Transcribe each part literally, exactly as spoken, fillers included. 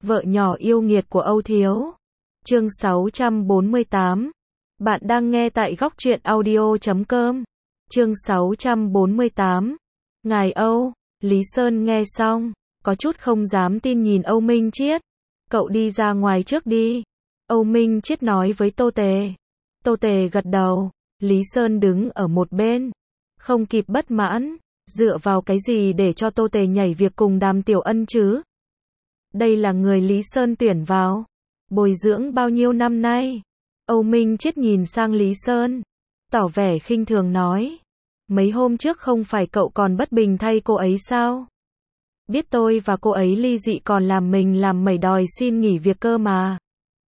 Vợ nhỏ yêu nghiệt của Âu Thiếu. Chương sáu trăm bốn mươi tám. Bạn đang nghe tại góc truyện audio chấm com. Chương sáu trăm bốn mươi tám. Ngài Âu. Lý Sơn nghe xong, có chút không dám tin nhìn Âu Minh Chiết. Cậu đi ra ngoài trước đi. Âu Minh Chiết nói với Tô Tề. Tô Tề gật đầu. Lý Sơn đứng ở một bên, không kịp bất mãn. Dựa vào cái gì để cho Tô Tề nhảy việc cùng Đàm Tiểu Ân chứ? Đây là người Lý Sơn tuyển vào, bồi dưỡng bao nhiêu năm nay. Âu Minh Chiết nhìn sang Lý Sơn, tỏ vẻ khinh thường nói. Mấy hôm trước không phải cậu còn bất bình thay cô ấy sao? Biết tôi và cô ấy ly dị còn làm mình làm mẩy đòi xin nghỉ việc cơ mà.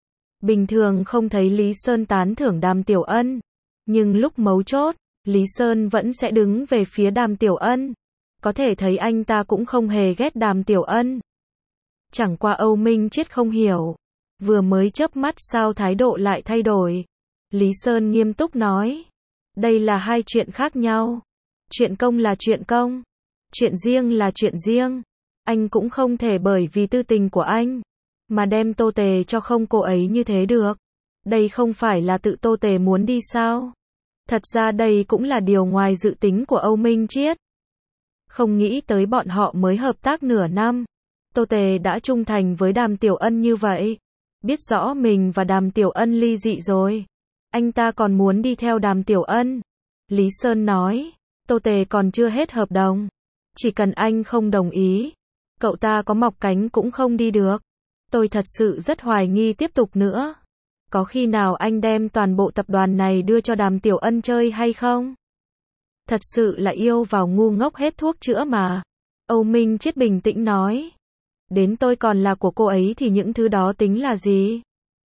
Bình thường không thấy Lý Sơn tán thưởng Đàm Tiểu Ân, nhưng lúc mấu chốt, Lý Sơn vẫn sẽ đứng về phía Đàm Tiểu Ân. Có thể thấy anh ta cũng không hề ghét Đàm Tiểu Ân. Chẳng qua Âu Minh Chiết không hiểu, vừa mới chớp mắt sao thái độ lại thay đổi. Lý Sơn nghiêm túc nói, đây là hai chuyện khác nhau. Chuyện công là chuyện công, chuyện riêng là chuyện riêng. Anh cũng không thể bởi vì tư tình của anh mà đem Tô Tề cho không cô ấy như thế được. Đây không phải là tự Tô Tề muốn đi sao? Thật ra đây cũng là điều ngoài dự tính của Âu Minh Chiết. Không nghĩ tới bọn họ mới hợp tác nửa năm, Tô Tề đã trung thành với Đàm Tiểu Ân như vậy. Biết rõ mình và Đàm Tiểu Ân ly dị rồi, anh ta còn muốn đi theo Đàm Tiểu Ân. Lý Sơn nói, Tô Tề còn chưa hết hợp đồng. Chỉ cần anh không đồng ý, cậu ta có mọc cánh cũng không đi được. Tôi thật sự rất hoài nghi tiếp tục nữa. Có khi nào anh đem toàn bộ tập đoàn này đưa cho Đàm Tiểu Ân chơi hay không? Thật sự là yêu vào ngu ngốc hết thuốc chữa mà. Âu Minh Chiết bình tĩnh nói. Đến tôi còn là của cô ấy thì những thứ đó tính là gì?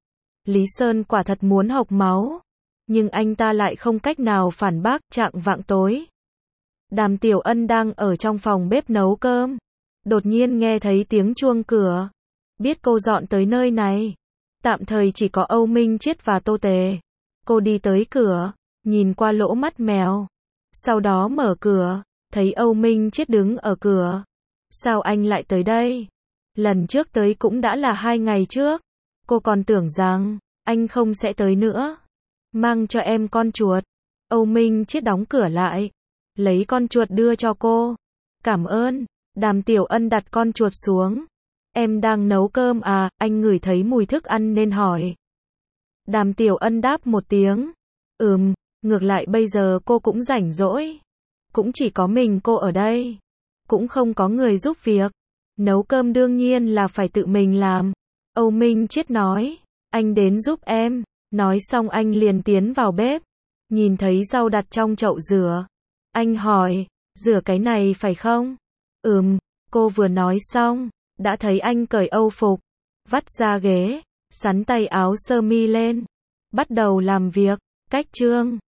Lý Sơn quả thật muốn hộc máu, nhưng anh ta lại không cách nào phản bác. Trạng vạng tối, Đàm Tiểu Ân đang ở trong phòng bếp nấu cơm, đột nhiên nghe thấy tiếng chuông cửa. Biết cô dọn tới nơi này, tạm thời chỉ có Âu Minh Chiết và Tô Tề. Cô đi tới cửa, nhìn qua lỗ mắt mèo, sau đó mở cửa, thấy Âu Minh Chiết đứng ở cửa. Sao anh lại tới đây? Lần trước tới cũng đã là hai ngày trước. Cô còn tưởng rằng anh không sẽ tới nữa. Mang cho em con chuột. Âu Minh Chiết đóng cửa lại, lấy con chuột đưa cho cô. Cảm ơn. Đàm Tiểu Ân đặt con chuột xuống. Em đang nấu cơm à? Anh ngửi thấy mùi thức ăn nên hỏi. Đàm Tiểu Ân đáp một tiếng. Ừm, ngược lại bây giờ cô cũng rảnh rỗi. Cũng chỉ có mình cô ở đây, cũng không có người giúp việc. Nấu cơm đương nhiên là phải tự mình làm. Âu Minh Chiết nói, anh đến giúp em. Nói xong anh liền tiến vào bếp, nhìn thấy rau đặt trong chậu rửa. Anh hỏi, rửa cái này phải không? Ừm, cô vừa nói xong, đã thấy anh cởi âu phục, vắt ra ghế, xắn tay áo sơ mi lên, bắt đầu làm việc. Cách chương